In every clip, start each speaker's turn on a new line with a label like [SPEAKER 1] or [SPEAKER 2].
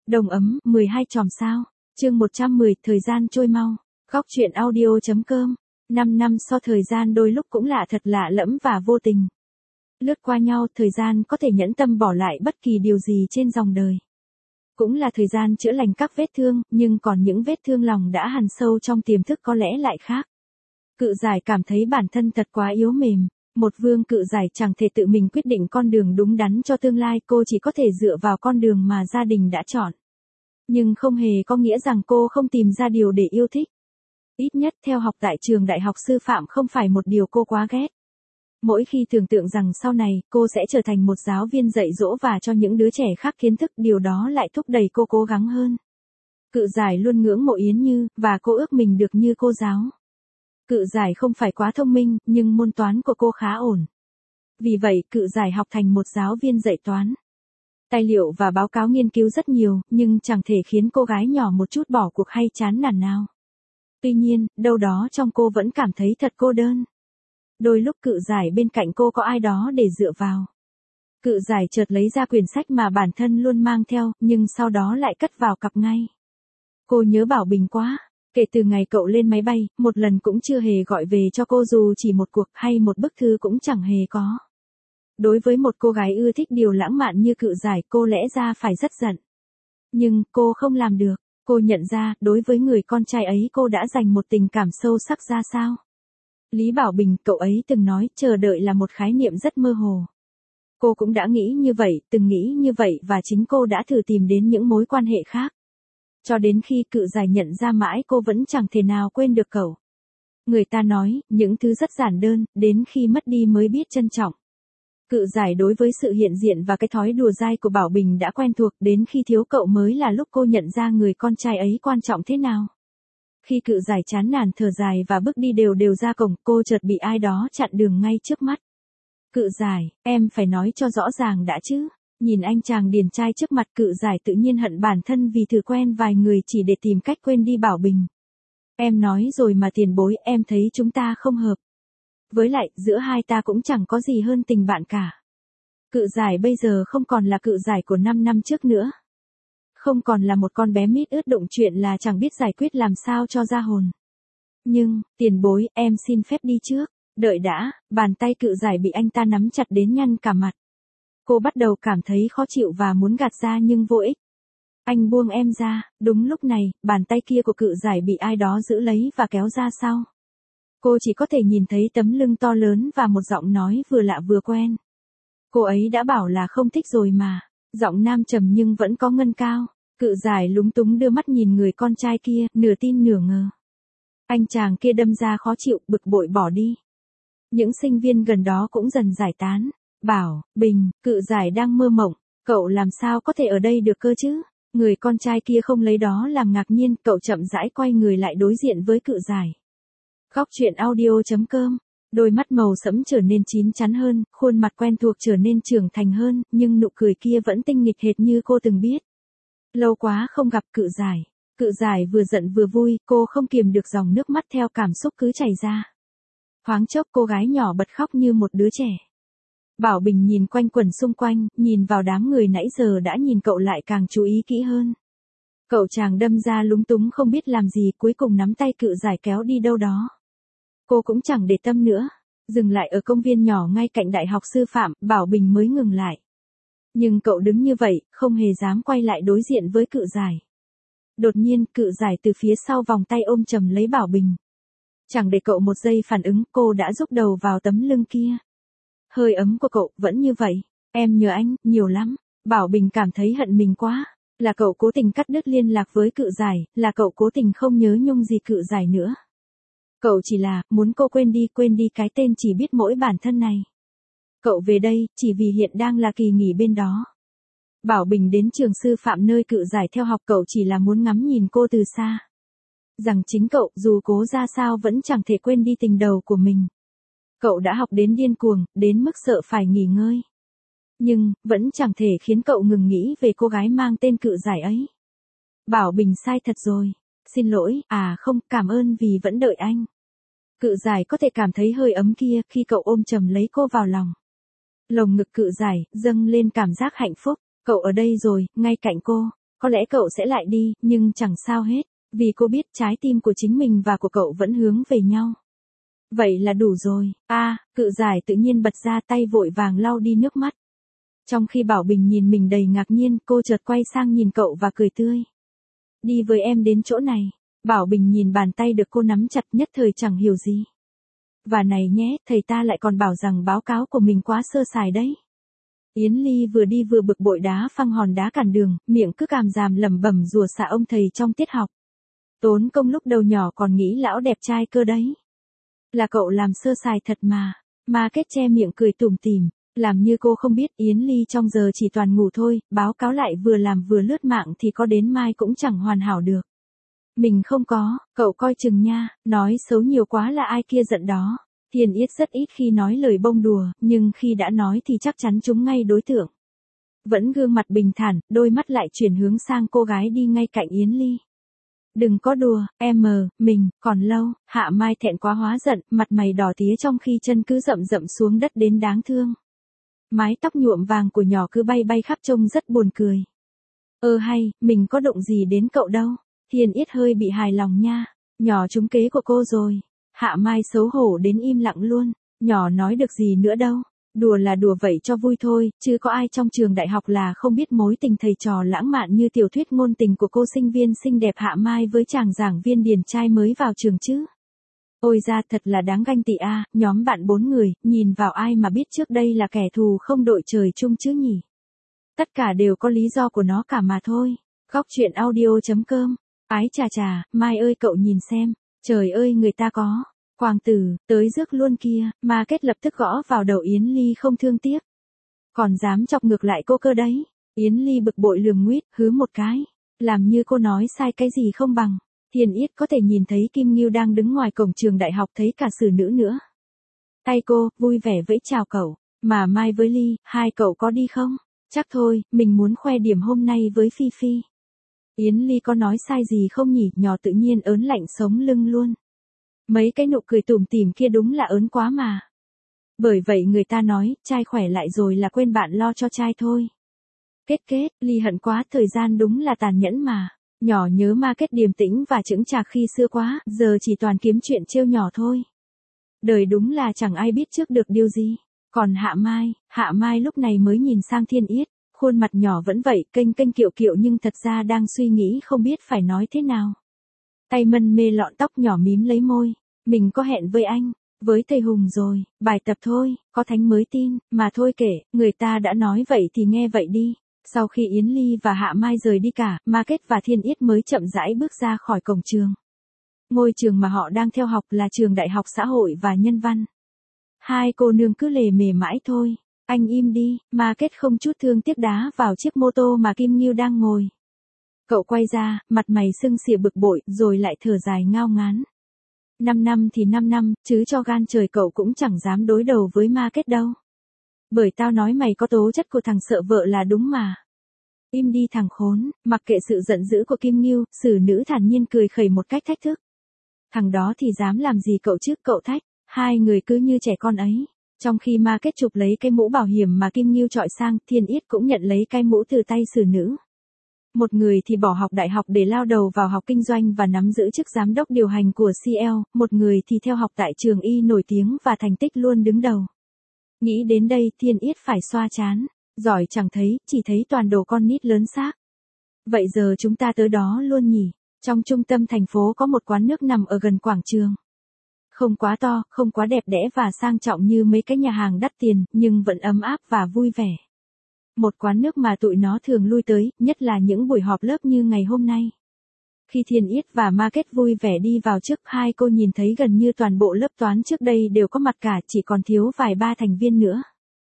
[SPEAKER 1] Đồng ấm, 12 chòm sao. Chương 110, thời gian trôi mau. Góc truyện audio.com. 5 năm so thời gian đôi lúc cũng lạ thật lạ lẫm và vô tình. Lướt qua nhau, thời gian có thể nhẫn tâm bỏ lại bất kỳ điều gì trên dòng đời. Cũng là thời gian chữa lành các vết thương, nhưng còn những vết thương lòng đã hằn sâu trong tiềm thức có lẽ lại khác. Cự giải cảm thấy bản thân thật quá yếu mềm. Một vương cự giải chẳng thể tự mình quyết định con đường đúng đắn cho tương lai, cô chỉ có thể dựa vào con đường mà gia đình đã chọn. Nhưng không hề có nghĩa rằng cô không tìm ra điều để yêu thích. Ít nhất theo học tại trường đại học sư phạm không phải một điều cô quá ghét. Mỗi khi tưởng tượng rằng sau này cô sẽ trở thành một giáo viên dạy dỗ và cho những đứa trẻ khác kiến thức, điều đó lại thúc đẩy cô cố gắng hơn. Cự giải luôn ngưỡng mộ Yến Như, và cô ước mình được như cô giáo. Cự giải không phải quá thông minh, nhưng môn toán của cô khá ổn. Vì vậy, cự giải học thành một giáo viên dạy toán. Tài liệu và báo cáo nghiên cứu rất nhiều, nhưng chẳng thể khiến cô gái nhỏ một chút bỏ cuộc hay chán nản nào. Tuy nhiên, đâu đó trong cô vẫn cảm thấy thật cô đơn. Đôi lúc cự giải bên cạnh cô có ai đó để dựa vào. Cự giải chợt lấy ra quyển sách mà bản thân luôn mang theo, nhưng sau đó lại cất vào cặp ngay. Cô nhớ Bảo Bình quá. Kể từ ngày cậu lên máy bay, một lần cũng chưa hề gọi về cho cô dù chỉ một cuộc hay một bức thư cũng chẳng hề có. Đối với một cô gái ưa thích điều lãng mạn như cự giải, cô lẽ ra phải rất giận. Nhưng cô không làm được. Cô nhận ra, đối với người con trai ấy cô đã dành một tình cảm sâu sắc ra sao. Lý Bảo Bình, cậu ấy từng nói, chờ đợi là một khái niệm rất mơ hồ. Cô cũng đã nghĩ như vậy, từng nghĩ như vậy, và chính cô đã thử tìm đến những mối quan hệ khác. Cho đến khi cự giải nhận ra mãi cô vẫn chẳng thể nào quên được cậu. Người ta nói, những thứ rất giản đơn, đến khi mất đi mới biết trân trọng. Cự giải đối với sự hiện diện và cái thói đùa dai của Bảo Bình đã quen thuộc, đến khi thiếu cậu mới là lúc cô nhận ra người con trai ấy quan trọng thế nào. Khi cự giải chán nản thở dài và bước đi đều đều ra cổng, cô chợt bị ai đó chặn đường ngay trước mắt. Cự giải, em phải nói cho rõ ràng đã chứ. Nhìn anh chàng điển trai trước mặt, cự giải tự nhiên hận bản thân vì thử quen vài người chỉ để tìm cách quên đi Bảo Bình. Em nói rồi mà tiền bối, em thấy chúng ta không hợp. Với lại, giữa hai ta cũng chẳng có gì hơn tình bạn cả. Cự giải bây giờ không còn là cự giải của 5 năm trước nữa. Không còn là một con bé mít ướt đụng chuyện là chẳng biết giải quyết làm sao cho ra hồn. Nhưng, tiền bối, em xin phép đi trước. Đợi đã, bàn tay cự giải bị anh ta nắm chặt đến nhăn cả mặt. Cô bắt đầu cảm thấy khó chịu và muốn gạt ra nhưng vô ích. Anh buông em ra. Đúng lúc này, bàn tay kia của cự giải bị ai đó giữ lấy và kéo ra sau. Cô chỉ có thể nhìn thấy tấm lưng to lớn và một giọng nói vừa lạ vừa quen. Cô ấy đã bảo là không thích rồi mà. Giọng nam trầm nhưng vẫn có ngân cao. Cự giải lúng túng đưa mắt nhìn người con trai kia, nửa tin nửa ngờ. Anh chàng kia đâm ra khó chịu, bực bội bỏ đi. Những sinh viên gần đó cũng dần giải tán. Bảo Bình, cự giải đang mơ mộng, cậu làm sao có thể ở đây được cơ chứ? Người con trai kia không lấy đó làm ngạc nhiên, cậu chậm rãi quay người lại đối diện với cự giải. Góc truyện audio.com. Đôi mắt màu sẫm trở nên chín chắn hơn, khuôn mặt quen thuộc trở nên trưởng thành hơn, nhưng nụ cười kia vẫn tinh nghịch hệt như cô từng biết. Lâu quá không gặp cự giải. Cự giải vừa giận vừa vui, cô không kiềm được dòng nước mắt theo cảm xúc cứ chảy ra. Thoáng chốc cô gái nhỏ bật khóc như một đứa trẻ. Bảo Bình nhìn quanh quẩn xung quanh, nhìn vào đám người nãy giờ đã nhìn cậu lại càng chú ý kỹ hơn. Cậu chàng đâm ra lúng túng không biết làm gì, cuối cùng nắm tay cự giải kéo đi đâu đó. Cô cũng chẳng để tâm nữa. Dừng lại ở công viên nhỏ ngay cạnh đại học sư phạm, Bảo Bình mới ngừng lại. Nhưng cậu đứng như vậy, không hề dám quay lại đối diện với cự giải. Đột nhiên, cự giải từ phía sau vòng tay ôm chầm lấy Bảo Bình. Chẳng để cậu một giây phản ứng, cô đã rúc đầu vào tấm lưng kia. Hơi ấm của cậu vẫn như vậy. Em nhớ anh, nhiều lắm. Bảo Bình cảm thấy hận mình quá. Là cậu cố tình cắt đứt liên lạc với cự giải, là cậu cố tình không nhớ nhung gì cự giải nữa. Cậu chỉ là, muốn cô quên đi cái tên chỉ biết mỗi bản thân này. Cậu về đây, chỉ vì hiện đang là kỳ nghỉ bên đó. Bảo Bình đến trường sư phạm nơi cự giải theo học, cậu chỉ là muốn ngắm nhìn cô từ xa. Rằng chính cậu, dù cố ra sao vẫn chẳng thể quên đi tình đầu của mình. Cậu đã học đến điên cuồng, đến mức sợ phải nghỉ ngơi. Nhưng, vẫn chẳng thể khiến cậu ngừng nghĩ về cô gái mang tên cự giải ấy. Bảo Bình sai thật rồi. Xin lỗi, không, cảm ơn vì vẫn đợi anh. Cự giải có thể cảm thấy hơi ấm kia khi cậu ôm chầm lấy cô vào lòng. Lồng ngực cự giải, dâng lên cảm giác hạnh phúc. Cậu ở đây rồi, ngay cạnh cô. có lẽ cậu sẽ lại đi, nhưng chẳng sao hết, vì cô biết trái tim của chính mình và của cậu vẫn hướng về nhau. Vậy là đủ rồi, Cự Giải tự nhiên bật ra tay vội vàng lau đi nước mắt. Trong khi Bảo Bình nhìn mình đầy ngạc nhiên, cô chợt quay sang nhìn cậu và cười tươi. Đi với em đến chỗ này. Bảo Bình nhìn bàn tay được cô nắm chặt nhất thời chẳng hiểu gì. Và này nhé, thầy ta lại còn bảo rằng báo cáo của mình quá sơ sài đấy. Yến Ly vừa đi vừa bực bội đá phăng hòn đá cản đường, miệng cứ càm ràm lẩm bẩm rủa xả ông thầy trong tiết học. Tốn công lúc đầu nhỏ còn nghĩ lão đẹp trai cơ đấy. Là cậu làm sơ sài thật mà. Ma Kết che miệng cười tủm tỉm, làm như cô không biết Yến Ly trong giờ chỉ toàn ngủ thôi, báo cáo lại vừa làm vừa lướt mạng thì có đến mai cũng chẳng hoàn hảo được. Mình không có, cậu coi chừng nha, nói xấu nhiều quá là ai kia giận đó. Thiên Yết rất ít khi nói lời bông đùa, nhưng khi đã nói thì chắc chắn trúng ngay đối tượng. Vẫn gương mặt bình thản, đôi mắt lại chuyển hướng sang cô gái đi ngay cạnh Yến Ly. Đừng có đùa, mình, còn lâu. Hạ Mai thẹn quá hóa giận, mặt mày đỏ tía trong khi chân cứ rậm rậm xuống đất đến đáng thương. Mái tóc nhuộm vàng của nhỏ cứ bay bay khắp trông rất buồn cười. Mình có đụng gì đến cậu đâu. Thiên Yết hơi bị hài lòng nha. Nhỏ trúng kế của cô rồi. Hạ Mai xấu hổ đến im lặng luôn. Nhỏ nói được gì nữa đâu. Đùa là đùa vậy cho vui thôi, chứ có ai trong trường đại học là không biết mối tình thầy trò lãng mạn như tiểu thuyết ngôn tình của cô sinh viên xinh đẹp Hạ Mai với chàng giảng viên điển trai mới vào trường chứ. Ôi ra thật là đáng ganh tị nhóm bạn 4 người, nhìn vào ai mà biết trước đây là kẻ thù không đội trời chung chứ nhỉ. Tất cả đều có lý do của nó cả mà thôi. Góc truyện audio.com. Ái chà, Mai ơi cậu nhìn xem, trời ơi người ta có. Hoàng tử, tới rước luôn kia, Ma Kết lập tức gõ vào đầu Yến Ly không thương tiếc. Còn dám chọc ngược lại cô cơ đấy. Yến Ly bực bội lườm nguýt, hứ một cái. Làm như cô nói sai cái gì không bằng. Thiên Yết có thể nhìn thấy Kim Ngưu đang đứng ngoài cổng trường đại học thấy cả xử nữ nữa. Tay cô, vui vẻ vẫy chào cậu. Mà Mai với Ly, hai cậu có đi không? Chắc thôi, mình muốn khoe điểm hôm nay với Phi Phi. Yến Ly có nói sai gì không nhỉ? Nhỏ tự nhiên ớn lạnh sống lưng luôn. Mấy cái nụ cười tủm tỉm kia đúng là ớn quá mà. Bởi vậy người ta nói, trai khỏe lại rồi là quên bạn lo cho trai thôi. Kết, Ly hận quá, thời gian đúng là tàn nhẫn mà. Nhỏ nhớ Ma Kết điềm tĩnh và chững chạc khi xưa quá, giờ chỉ toàn kiếm chuyện trêu nhỏ thôi. Đời đúng là chẳng ai biết trước được điều gì. Còn Hạ Mai lúc này mới nhìn sang Thiên Yết, khuôn mặt nhỏ vẫn vậy, kênh kiệu nhưng thật ra đang suy nghĩ không biết phải nói thế nào. Tay mân mê lọn tóc nhỏ mím lấy môi. Mình có hẹn với anh, với thầy Hùng rồi, bài tập thôi, có thánh mới tin, mà thôi kể, người ta đã nói vậy thì nghe vậy đi. Sau khi Yến Ly và Hạ Mai rời đi cả, Ma Kết và Thiên Yết mới chậm rãi bước ra khỏi cổng trường. Ngôi trường mà họ đang theo học là trường Đại học Xã hội và Nhân văn. Hai cô nương cứ lề mề mãi thôi. Anh im đi, Ma Kết không chút thương tiếc đá vào chiếc mô tô mà Kim Ngưu đang ngồi. Cậu quay ra, mặt mày sưng xỉa bực bội, rồi lại thở dài ngao ngán. 5 năm thì 5 năm, chứ cho gan trời cậu cũng chẳng dám đối đầu với Ma Kết đâu. Bởi tao nói mày có tố chất của thằng sợ vợ là đúng mà. Im đi thằng khốn, mặc kệ sự giận dữ của Kim Ngưu, xử nữ thản nhiên cười khẩy một cách thách thức. Thằng đó thì dám làm gì cậu chứ, cậu thách. Hai người cứ như trẻ con ấy. Trong khi Ma Kết chụp lấy cái mũ bảo hiểm mà Kim Ngưu chọi sang, Thiên Yết cũng nhận lấy cái mũ từ tay xử nữ. Một người thì bỏ học đại học để lao đầu vào học kinh doanh và nắm giữ chức giám đốc điều hành của CL, một người thì theo học tại trường y nổi tiếng và thành tích luôn đứng đầu. Nghĩ đến đây Thiên Yết phải xoa trán, giỏi chẳng thấy, chỉ thấy toàn đồ con nít lớn xác. Vậy giờ chúng ta tới đó luôn nhỉ? Trong trung tâm thành phố có một quán nước nằm ở gần quảng trường. Không quá to, không quá đẹp đẽ và sang trọng như mấy cái nhà hàng đắt tiền, nhưng vẫn ấm áp và vui vẻ. Một quán nước mà tụi nó thường lui tới, nhất là những buổi họp lớp như ngày hôm nay. Khi Thiên Yết và Ma Kết vui vẻ đi vào trước, hai cô nhìn thấy gần như toàn bộ lớp toán trước đây đều có mặt cả, chỉ còn thiếu vài ba thành viên nữa.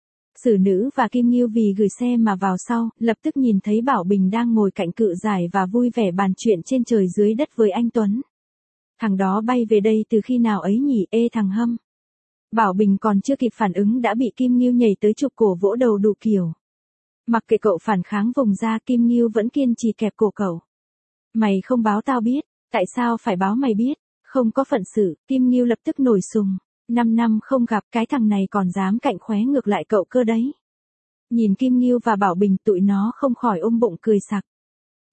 [SPEAKER 1] Xử nữ và Kim Ngưu vì gửi xe mà vào sau, lập tức nhìn thấy Bảo Bình đang ngồi cạnh Cự Giải và vui vẻ bàn chuyện trên trời dưới đất với anh Tuấn. Thằng đó bay về đây từ khi nào ấy nhỉ, thằng Hâm. Bảo Bình còn chưa kịp phản ứng đã bị Kim Ngưu nhảy tới chụp cổ vỗ đầu đủ kiểu. Mặc kệ cậu phản kháng vùng ra, Kim Ngưu vẫn kiên trì kẹp cổ cậu. Mày không báo tao biết, tại sao phải báo mày biết, không có phận sự, Kim Ngưu lập tức nổi sùng. 5 năm không gặp, cái thằng này còn dám cạnh khóe ngược lại cậu cơ đấy. Nhìn Kim Ngưu và Bảo Bình tụi nó không khỏi ôm bụng cười sặc.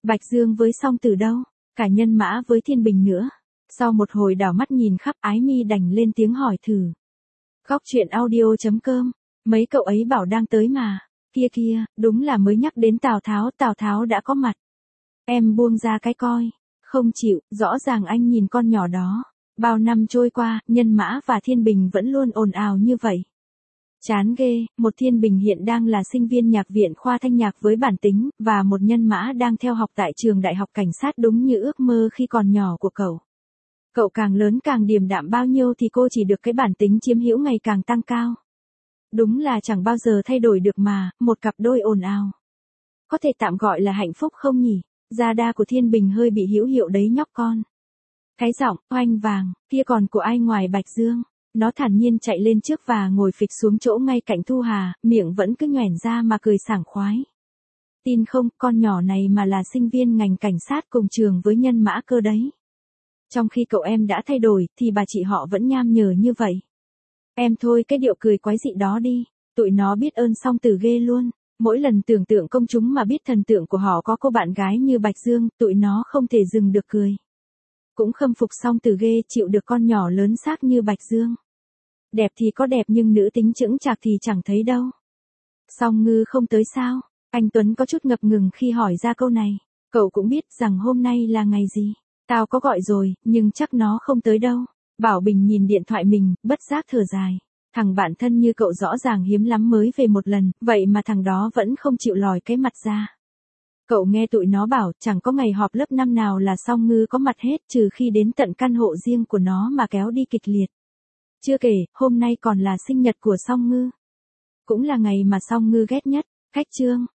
[SPEAKER 1] Bạch Dương với Song Tử đâu? Cả Nhân Mã với Thiên Bình nữa. Sau một hồi đảo mắt nhìn khắp, Ái Mi đành lên tiếng hỏi thử. Góc truyện audio.com, mấy cậu ấy bảo đang tới mà. Kia kia, đúng là mới nhắc đến Tào Tháo đã có mặt. Em buông ra cái coi. Không chịu, rõ ràng anh nhìn con nhỏ đó. Bao năm trôi qua, Nhân Mã và Thiên Bình vẫn luôn ồn ào như vậy. Chán ghê, một Thiên Bình hiện đang là sinh viên nhạc viện khoa thanh nhạc với bản tính, và một Nhân Mã đang theo học tại trường đại học cảnh sát đúng như ước mơ khi còn nhỏ của cậu. Cậu càng lớn càng điềm đạm bao nhiêu thì cô chỉ được cái bản tính chiếm hữu ngày càng tăng cao. Đúng là chẳng bao giờ thay đổi được mà, một cặp đôi ồn ào. Có thể tạm gọi là hạnh phúc không nhỉ? Gia đa của Thiên Bình hơi bị hữu hiệu đấy nhóc con. Cái giọng oanh vàng, kia còn của ai ngoài Bạch Dương. Nó thản nhiên chạy lên trước và ngồi phịch xuống chỗ ngay cạnh Thu Hà, miệng vẫn cứ nhoẻn ra mà cười sảng khoái. Tin không, con nhỏ này mà là sinh viên ngành cảnh sát cùng trường với Nhân Mã cơ đấy. Trong khi cậu em đã thay đổi, thì bà chị họ vẫn nham nhở như vậy. Em thôi cái điệu cười quái dị đó đi, tụi nó biết ơn Song Tử ghê luôn. Mỗi lần tưởng tượng công chúng mà biết thần tượng của họ có cô bạn gái như Bạch Dương, tụi nó không thể dừng được cười. Cũng khâm phục Song Tử ghê chịu được con nhỏ lớn xác như Bạch Dương. Đẹp thì có đẹp nhưng nữ tính chững chạc thì chẳng thấy đâu. Song Ngư không tới sao? Anh Tuấn có chút ngập ngừng khi hỏi ra câu này. Cậu cũng biết rằng hôm nay là ngày gì. Tao có gọi rồi, nhưng chắc nó không tới đâu. Bảo Bình nhìn điện thoại mình, bất giác thở dài. Thằng bạn thân như cậu rõ ràng hiếm lắm mới về một lần, vậy mà thằng đó vẫn không chịu lòi cái mặt ra. Cậu nghe tụi nó bảo chẳng có ngày họp lớp năm nào là Song Ngư có mặt hết trừ khi đến tận căn hộ riêng của nó mà kéo đi kịch liệt. Chưa kể, hôm nay còn là sinh nhật của Song Ngư. Cũng là ngày mà Song Ngư ghét nhất. Khách trương,